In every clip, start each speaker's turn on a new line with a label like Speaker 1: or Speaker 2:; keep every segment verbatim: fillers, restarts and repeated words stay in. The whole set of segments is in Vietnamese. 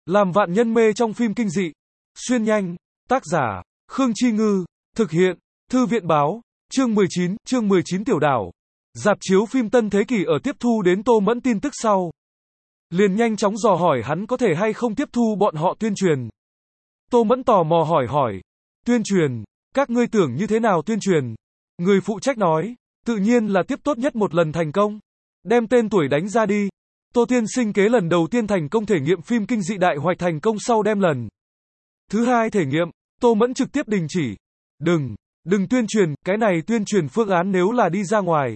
Speaker 1: Làm vạn nhân mê trong phim kinh dị. Xuyên nhanh. Tác giả, Khương Chi Ngư. Thực hiện, Thư viện báo. Chương mười chín, chương mười chín Tiểu đảo. Rạp chiếu phim Tân Thế Kỷ ở tiếp thu đến Tô Mẫn tin tức sau. Liền nhanh chóng dò hỏi hắn có thể hay không tiếp thu bọn họ tuyên truyền. Tô Mẫn tò mò hỏi hỏi. Tuyên truyền, các ngươi tưởng như thế nào tuyên truyền? Người phụ trách nói, tự nhiên là tiếp tốt nhất một lần thành công. Đem tên tuổi đánh ra đi. Tô Tiên sinh kế lần đầu tiên thành công thể nghiệm phim kinh dị đại hoạch thành công sau đem lần thứ hai thể nghiệm, Tô Mẫn trực tiếp đình chỉ. Đừng, đừng tuyên truyền, cái này tuyên truyền phương án nếu là đi ra ngoài.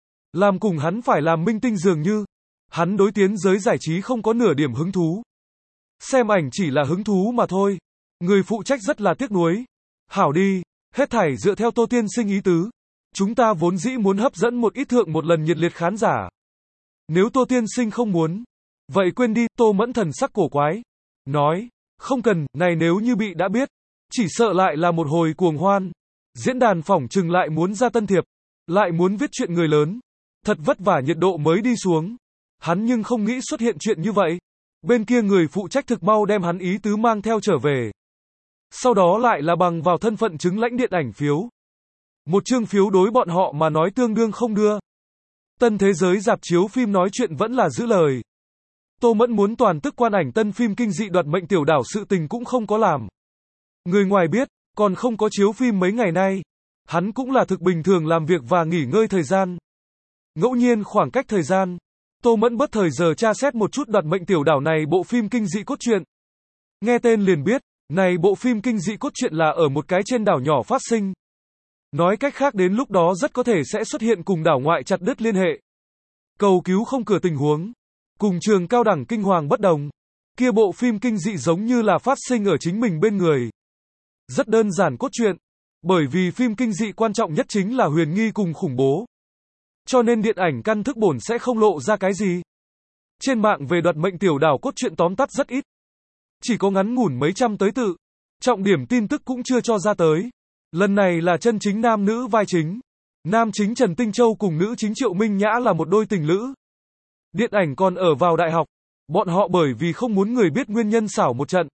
Speaker 1: Làm cùng hắn phải làm minh tinh dường như. Hắn đối tiến giới giải trí không có nửa điểm hứng thú. Xem ảnh chỉ là hứng thú mà thôi. Người phụ trách rất là tiếc nuối. Hảo đi, hết thảy dựa theo Tô Tiên sinh ý tứ. Chúng ta vốn dĩ muốn hấp dẫn một ít thượng một lần nhiệt liệt khán giả. Nếu Tô Tiên sinh không muốn, vậy quên đi. Tô Mẫn thần sắc cổ quái. Nói, không cần, này nếu như bị đã biết, chỉ sợ lại là một hồi cuồng hoan. Diễn đàn phỏng chừng lại muốn ra tân thiệp, lại muốn viết chuyện người lớn. Thật vất vả nhiệt độ mới đi xuống. Hắn nhưng không nghĩ xuất hiện chuyện như vậy. Bên kia người phụ trách thực mau đem hắn ý tứ mang theo trở về. Sau đó lại là bằng vào thân phận chứng lãnh điện ảnh phiếu. Một chương phiếu đối bọn họ mà nói tương đương không đưa. Tân thế giới rạp chiếu phim nói chuyện vẫn là giữ lời. Tô Mẫn muốn toàn tức quan ảnh tân phim kinh dị đoạt mệnh tiểu đảo sự tình cũng không có làm. Người ngoài biết, còn không có chiếu phim mấy ngày nay. Hắn cũng là thực bình thường làm việc và nghỉ ngơi thời gian. Ngẫu nhiên khoảng cách thời gian, Tô Mẫn bất thời giờ tra xét một chút đoạt mệnh tiểu đảo này bộ phim kinh dị cốt truyện. Nghe tên liền biết, này bộ phim kinh dị cốt truyện là ở một cái trên đảo nhỏ phát sinh. Nói cách khác đến lúc đó rất có thể sẽ xuất hiện cùng đảo ngoại chặt đứt liên hệ. Cầu cứu không cửa tình huống. Cùng trường cao đẳng kinh hoàng bất đồng. Kia bộ phim kinh dị giống như là phát sinh ở chính mình bên người. Rất đơn giản cốt truyện. Bởi vì phim kinh dị quan trọng nhất chính là huyền nghi cùng khủng bố. Cho nên điện ảnh căn thức bổn sẽ không lộ ra cái gì. Trên mạng về đoạt mệnh tiểu đảo cốt truyện tóm tắt rất ít. Chỉ có ngắn ngủn mấy trăm tới tự. Trọng điểm tin tức cũng chưa cho ra tới. Lần này là chân chính nam nữ vai chính. Nam chính Trần Tinh Châu cùng nữ chính Triệu Minh Nhã là một đôi tình lữ. Điện ảnh còn ở vào đại học. Bọn họ bởi vì không muốn người biết nguyên nhân xảo một trận.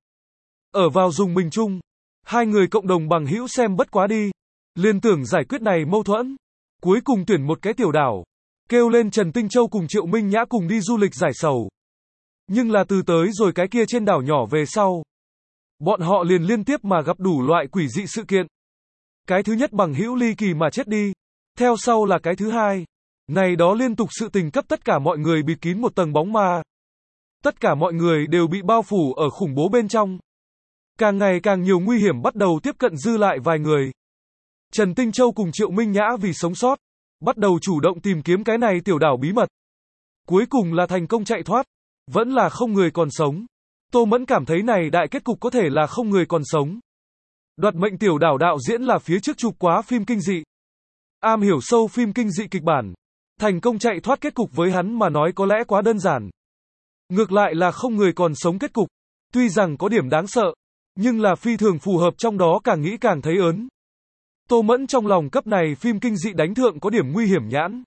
Speaker 1: Ở vào dùng mình chung. Hai người cộng đồng bằng hữu xem bất quá đi. Liên tưởng giải quyết này mâu thuẫn. Cuối cùng tuyển một cái tiểu đảo. Kêu lên Trần Tinh Châu cùng Triệu Minh Nhã cùng đi du lịch giải sầu. Nhưng là từ tới rồi cái kia trên đảo nhỏ về sau. Bọn họ liền liên tiếp mà gặp đủ loại quỷ dị sự kiện. Cái thứ nhất bằng hữu ly kỳ mà chết đi. Theo sau là cái thứ hai. Này đó liên tục sự tình cấp tất cả mọi người bịt kín một tầng bóng ma. Tất cả mọi người đều bị bao phủ ở khủng bố bên trong. Càng ngày càng nhiều nguy hiểm bắt đầu tiếp cận dư lại vài người. Trần Tinh Châu cùng Triệu Minh Nhã vì sống sót, bắt đầu chủ động tìm kiếm cái này tiểu đảo bí mật. Cuối cùng là thành công chạy thoát. Vẫn là không người còn sống. Tô Mẫn cảm thấy này đại kết cục có thể là không người còn sống. Đoạt mệnh tiểu đảo đạo diễn là phía trước chụp quá phim kinh dị. Am hiểu sâu phim kinh dị kịch bản. Thành công chạy thoát kết cục với hắn mà nói có lẽ quá đơn giản. Ngược lại là không người còn sống kết cục. Tuy rằng có điểm đáng sợ, nhưng là phi thường phù hợp trong đó càng nghĩ càng thấy ớn. Tô Mẫn trong lòng cấp này phim kinh dị đánh thượng có điểm nguy hiểm nhãn.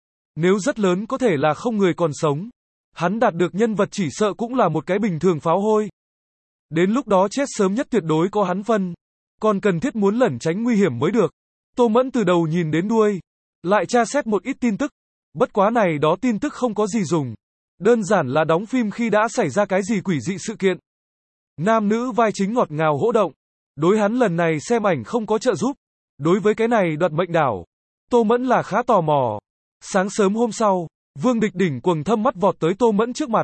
Speaker 1: Nếu rất lớn có thể là không người còn sống. Hắn đạt được nhân vật chỉ sợ cũng là một cái bình thường pháo hôi. Đến lúc đó chết sớm nhất tuyệt đối có hắn phân. Còn cần thiết muốn lẩn tránh nguy hiểm mới được. Tô Mẫn từ đầu nhìn đến đuôi. Lại tra xét một ít tin tức. Bất quá này đó tin tức không có gì dùng. Đơn giản là đóng phim khi đã xảy ra cái gì quỷ dị sự kiện. Nam nữ vai chính ngọt ngào hỗ động. Đối hắn lần này xem ảnh không có trợ giúp. Đối với cái này đoạt mệnh đảo, Tô Mẫn là khá tò mò. Sáng sớm hôm sau, Vương Địch đỉnh quầng thâm mắt vọt tới Tô Mẫn trước mặt.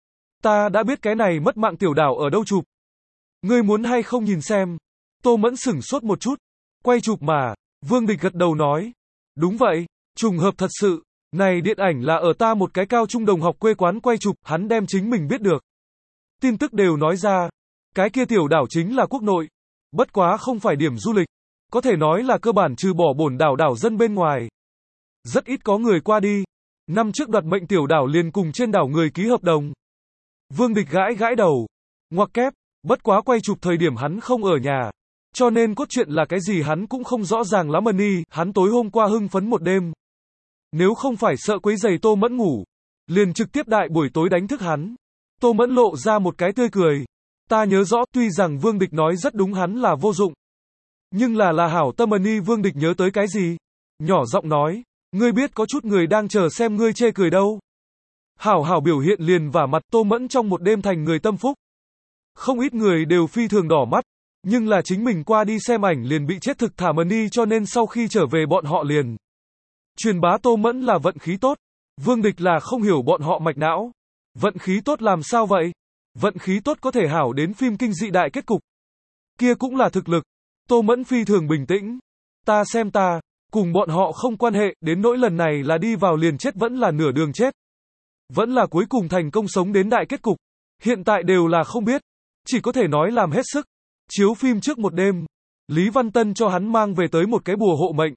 Speaker 1: Ta đã biết cái này mất mạng tiểu đảo ở đâu chụp. Ngươi muốn hay không nhìn xem? Tô Mẫn sửng sốt một chút. Quay chụp mà, Vương Địch gật đầu nói. Đúng vậy, trùng hợp thật sự. Này điện ảnh là ở ta một cái cao trung đồng học quê quán quay chụp, hắn đem chính mình biết được. Tin tức đều nói ra. Cái kia tiểu đảo chính là quốc nội. Bất quá không phải điểm du lịch. Có thể nói là cơ bản trừ bỏ bổn đảo đảo dân bên ngoài. Rất ít có người qua đi. Năm trước đoạt mệnh tiểu đảo liền cùng trên đảo người ký hợp đồng. Vương Địch gãi gãi đầu. Ngoặc kép, bất quá quay chụp thời điểm hắn không ở nhà. Cho nên cốt truyện là cái gì hắn cũng không rõ ràng lắm ân. Hắn tối hôm qua hưng phấn một đêm. Nếu không phải sợ quấy giày Tô Mẫn ngủ, liền trực tiếp đại buổi tối đánh thức hắn. Tô Mẫn lộ ra một cái tươi cười. Ta nhớ rõ, tuy rằng Vương Địch nói rất đúng, hắn là vô dụng. Nhưng là là hảo tâm ân y. Vương Địch nhớ tới cái gì? Nhỏ giọng nói, ngươi biết có chút người đang chờ xem ngươi chê cười đâu. Hảo hảo biểu hiện liền vả mặt. Tô Mẫn trong một đêm thành người tâm phúc. Không ít người đều phi thường đỏ mắt, nhưng là chính mình qua đi xem ảnh liền bị chết thực thả mần đi, cho nên sau khi trở về bọn họ liền truyền bá Tô Mẫn là vận khí tốt. Vương Địch là không hiểu bọn họ mạch não. Vận khí tốt làm sao vậy? Vận khí tốt có thể hảo đến phim kinh dị đại kết cục. Kia cũng là thực lực. Tô Mẫn phi thường bình tĩnh. Ta xem ta, cùng bọn họ không quan hệ, đến nỗi lần này là đi vào liền chết vẫn là nửa đường chết. Vẫn là cuối cùng thành công sống đến đại kết cục. Hiện tại đều là không biết. Chỉ có thể nói làm hết sức. Chiếu phim trước một đêm, Lý Văn Tân cho hắn mang về tới một cái bùa hộ mệnh.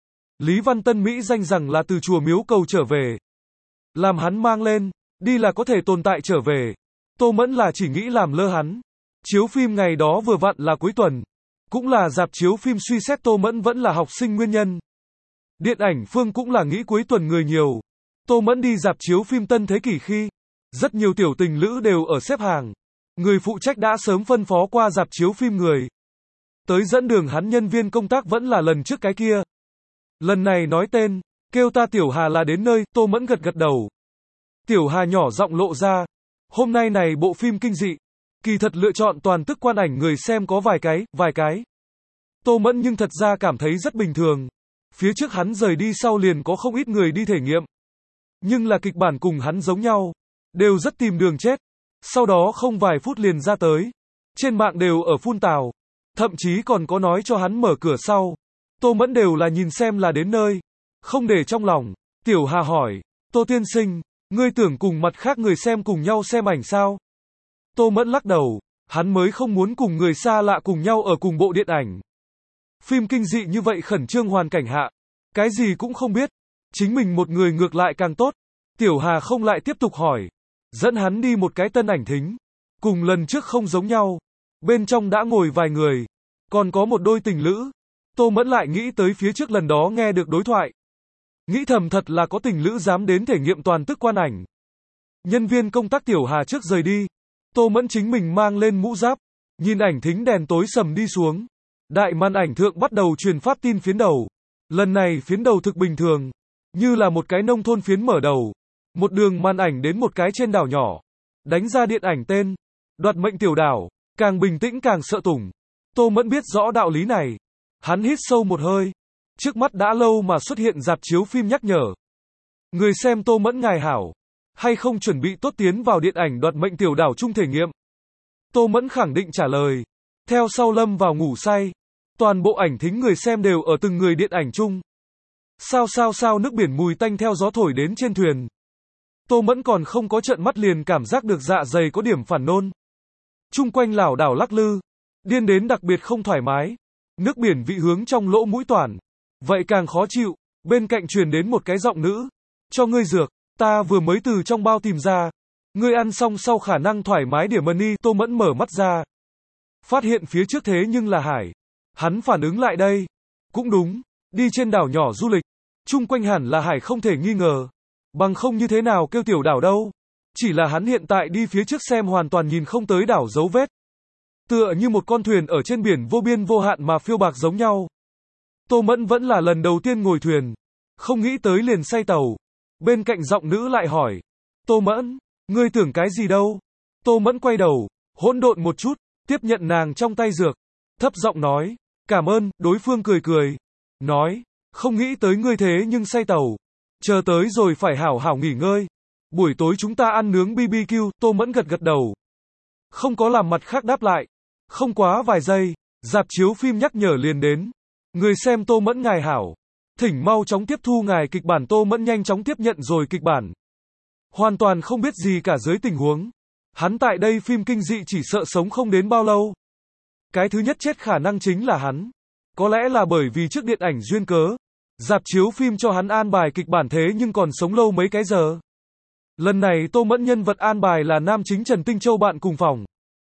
Speaker 1: Lý Văn Tân Mỹ danh rằng là từ chùa miếu cầu trở về. Làm hắn mang lên, đi là có thể tồn tại trở về. Tô Mẫn là chỉ nghĩ làm lơ hắn. Chiếu phim ngày đó vừa vặn là cuối tuần. Cũng là rạp chiếu phim suy xét Tô Mẫn vẫn là học sinh nguyên nhân. Điện ảnh phương cũng là nghĩ cuối tuần người nhiều. Tô Mẫn đi rạp chiếu phim Tân Thế Kỷ khi, rất nhiều tiểu tình lữ đều ở xếp hàng. Người phụ trách đã sớm phân phó qua rạp chiếu phim người tới dẫn đường hắn, nhân viên công tác vẫn là lần trước cái kia. Lần này nói tên, kêu ta Tiểu Hà là đến nơi. Tô Mẫn gật gật đầu. Tiểu Hà nhỏ giọng lộ ra, hôm nay này bộ phim kinh dị, kỳ thật lựa chọn toàn tức quan ảnh người xem có vài cái, vài cái. Tô Mẫn nhưng thật ra cảm thấy rất bình thường. Phía trước hắn rời đi sau liền có không ít người đi thể nghiệm. Nhưng là kịch bản cùng hắn giống nhau, đều rất tìm đường chết. Sau đó không vài phút liền ra tới. Trên mạng đều ở phun tào. Thậm chí còn có nói cho hắn mở cửa sau. Tô Mẫn đều là nhìn xem là đến nơi. Không để trong lòng. Tiểu Hà hỏi, Tô tiên sinh, ngươi tưởng cùng mặt khác người xem cùng nhau xem ảnh sao? Tô Mẫn lắc đầu. Hắn mới không muốn cùng người xa lạ cùng nhau ở cùng bộ điện ảnh. Phim kinh dị như vậy khẩn trương hoàn cảnh hạ. Cái gì cũng không biết. Chính mình một người ngược lại càng tốt. Tiểu Hà không lại tiếp tục hỏi. Dẫn hắn đi một cái tân ảnh thính. Cùng lần trước không giống nhau. Bên trong đã ngồi vài người. Còn có một đôi tình lữ. Tô Mẫn lại nghĩ tới phía trước lần đó nghe được đối thoại. Nghĩ thầm thật là có tình lữ dám đến thể nghiệm toàn tức quan ảnh. Nhân viên công tác Tiểu Hà trước rời đi. Tô Mẫn chính mình mang lên mũ giáp. Nhìn ảnh thính đèn tối sầm đi xuống. Đại màn ảnh thượng bắt đầu truyền phát tin phiến đầu. Lần này phiến đầu thực bình thường. Như là một cái nông thôn phiến mở đầu. Một đường màn ảnh đến một cái trên đảo nhỏ. Đánh ra điện ảnh tên. Đoạt mệnh tiểu đảo. Càng bình tĩnh càng sợ tủng. Tô Mẫn biết rõ đạo lý này. Hắn hít sâu một hơi. Trước mắt đã lâu mà xuất hiện rạp chiếu phim nhắc nhở. Người xem Tô Mẫn ngài hảo. Hay không chuẩn bị tốt tiến vào điện ảnh đoạt mệnh tiểu đảo chung thể nghiệm? Tô Mẫn khẳng định trả lời. Theo sau lâm vào ngủ say. Toàn bộ ảnh thính người xem đều ở từng người điện ảnh chung. Sao sao sao nước biển mùi tanh theo gió thổi đến trên thuyền. Tô Mẫn còn không có trợn mắt liền cảm giác được dạ dày có điểm phản nôn. Chung quanh lảo đảo lắc lư. Điên đến đặc biệt không thoải mái. Nước biển vị hướng trong lỗ mũi toàn. Vậy càng khó chịu. Bên cạnh truyền đến một cái giọng nữ. Cho ngươi dược. Ta vừa mới từ trong bao tìm ra. Ngươi ăn xong sau khả năng thoải mái điểm money. Tô Mẫn mở mắt ra. Phát hiện phía trước thế nhưng là hải. Hắn phản ứng lại đây. Cũng đúng. Đi trên đảo nhỏ du lịch. Chung quanh hẳn là hải không thể nghi ngờ. Bằng không như thế nào kêu tiểu đảo đâu. Chỉ là hắn hiện tại đi phía trước xem hoàn toàn nhìn không tới đảo dấu vết. Tựa như một con thuyền ở trên biển vô biên vô hạn mà phiêu bạc giống nhau. Tô Mẫn vẫn là lần đầu tiên ngồi thuyền. Không nghĩ tới liền say tàu. Bên cạnh giọng nữ lại hỏi. Tô Mẫn, ngươi tưởng cái gì đâu? Tô Mẫn quay đầu, hỗn độn một chút, tiếp nhận nàng trong tay dược. Thấp giọng nói. Cảm ơn. Đối phương cười cười. Nói. Không nghĩ tới ngươi thế nhưng say tàu. Chờ tới rồi phải hảo hảo nghỉ ngơi. Buổi tối chúng ta ăn nướng bê bê kiu. Tô Mẫn gật gật đầu. Không có làm mặt khác đáp lại. Không quá vài giây, rạp chiếu phim nhắc nhở liền đến. Người xem Tô Mẫn ngài hảo. Thỉnh mau chóng tiếp thu ngài kịch bản. Tô Mẫn nhanh chóng tiếp nhận rồi kịch bản. Hoàn toàn không biết gì cả dưới tình huống. Hắn tại đây phim kinh dị chỉ sợ sống không đến bao lâu. Cái thứ nhất chết khả năng chính là hắn. Có lẽ là bởi vì trước điện ảnh duyên cớ. Rạp chiếu phim cho hắn an bài kịch bản thế nhưng còn sống lâu mấy cái giờ. Lần này Tô Mẫn nhân vật an bài là nam chính Trần Tinh Châu bạn cùng phòng.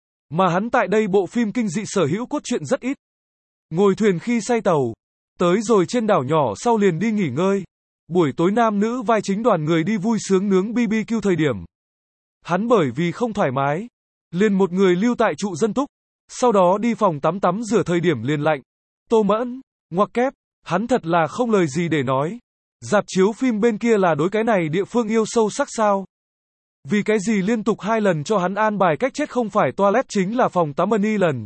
Speaker 1: Mà hắn tại đây bộ phim kinh dị sở hữu cốt truyện rất ít. Ngồi thuyền khi say tàu. Tới rồi trên đảo nhỏ sau liền đi nghỉ ngơi. Buổi tối nam nữ vai chính đoàn người đi vui sướng nướng bê bê kiu thời điểm. Hắn bởi vì không thoải mái, liền một người lưu tại trụ dân túc, sau đó đi phòng tắm tắm rửa thời điểm liền lạnh. Tô Mẫn, ngoặc kép, hắn thật là không lời gì để nói. Rạp chiếu phim bên kia là đối cái này địa phương yêu sâu sắc sao? Vì cái gì liên tục hai lần cho hắn an bài cách chết không phải toilet chính là phòng tắm money lần.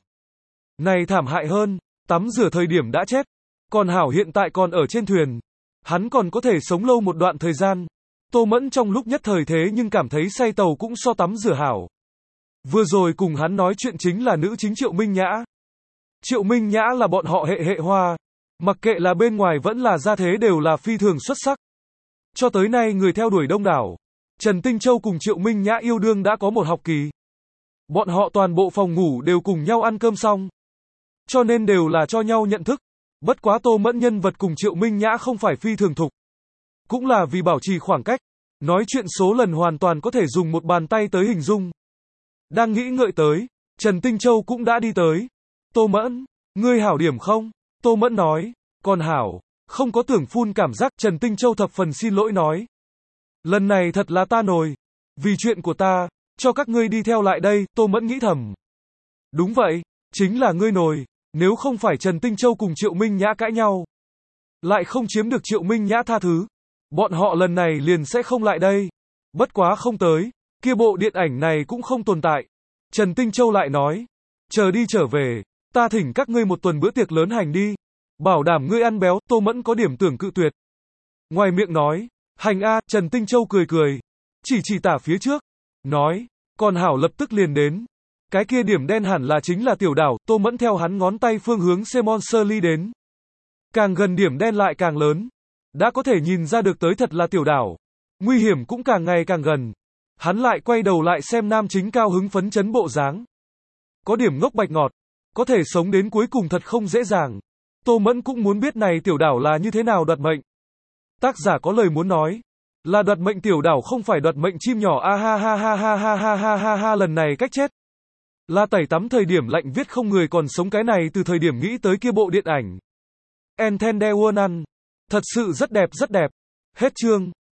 Speaker 1: Này thảm hại hơn, tắm rửa thời điểm đã chết, còn hảo hiện tại còn ở trên thuyền. Hắn còn có thể sống lâu một đoạn thời gian. Tô Mẫn trong lúc nhất thời thế nhưng cảm thấy say tàu cũng so tắm rửa hảo. Vừa rồi cùng hắn nói chuyện chính là nữ chính Triệu Minh Nhã. Triệu Minh Nhã là bọn họ hệ hệ hoa. Mặc kệ là bên ngoài vẫn là gia thế đều là phi thường xuất sắc. Cho tới nay người theo đuổi đông đảo. Trần Tinh Châu cùng Triệu Minh Nhã yêu đương đã có một học kỳ. Bọn họ toàn bộ phòng ngủ đều cùng nhau ăn cơm xong. Cho nên đều là cho nhau nhận thức. Bất quá Tô Mẫn nhân vật cùng Triệu Minh Nhã không phải phi thường thục. Cũng là vì bảo trì khoảng cách. Nói chuyện số lần hoàn toàn có thể dùng một bàn tay tới hình dung. Đang nghĩ ngợi tới, Trần Tinh Châu cũng đã đi tới. Tô Mẫn, ngươi hảo điểm không? Tô Mẫn nói, còn hảo, không có tưởng phun cảm giác. Trần Tinh Châu thập phần xin lỗi nói. Lần này thật là ta nồi. Vì chuyện của ta, cho các ngươi đi theo lại đây. Tô Mẫn nghĩ thầm. Đúng vậy, chính là ngươi nồi. Nếu không phải Trần Tinh Châu cùng Triệu Minh Nhã cãi nhau, lại không chiếm được Triệu Minh Nhã tha thứ, bọn họ lần này liền sẽ không lại đây. Bất quá không tới, kia bộ điện ảnh này cũng không tồn tại. Trần Tinh Châu lại nói, chờ đi trở về, ta thỉnh các ngươi một tuần bữa tiệc lớn hành đi. Bảo đảm ngươi ăn béo. Tô Mẫn có điểm tưởng cự tuyệt. Ngoài miệng nói, hành a. Trần Tinh Châu cười cười, chỉ chỉ tả phía trước, nói, còn hảo lập tức liền đến. Cái kia điểm đen hẳn là chính là tiểu đảo. Tô Mẫn theo hắn ngón tay phương hướng Simon Shirley đến. Càng gần điểm đen lại càng lớn. Đã có thể nhìn ra được tới thật là tiểu đảo. Nguy hiểm cũng càng ngày càng gần. Hắn lại quay đầu lại xem nam chính cao hứng phấn chấn bộ dáng. Có điểm ngốc bạch ngọt. Có thể sống đến cuối cùng thật không dễ dàng. Tô Mẫn cũng muốn biết này tiểu đảo là như thế nào đoạt mệnh. Tác giả có lời muốn nói. Là đoạt mệnh tiểu đảo không phải đoạt mệnh chim nhỏ a ha ha ha ha ha ha ha ha ha lần này cách chết. Là tẩy tắm thời điểm lạnh viết không người còn sống cái này từ thời điểm nghĩ tới kia bộ điện ảnh. Entende Wonan. Thật sự rất đẹp rất đẹp. Hết chương.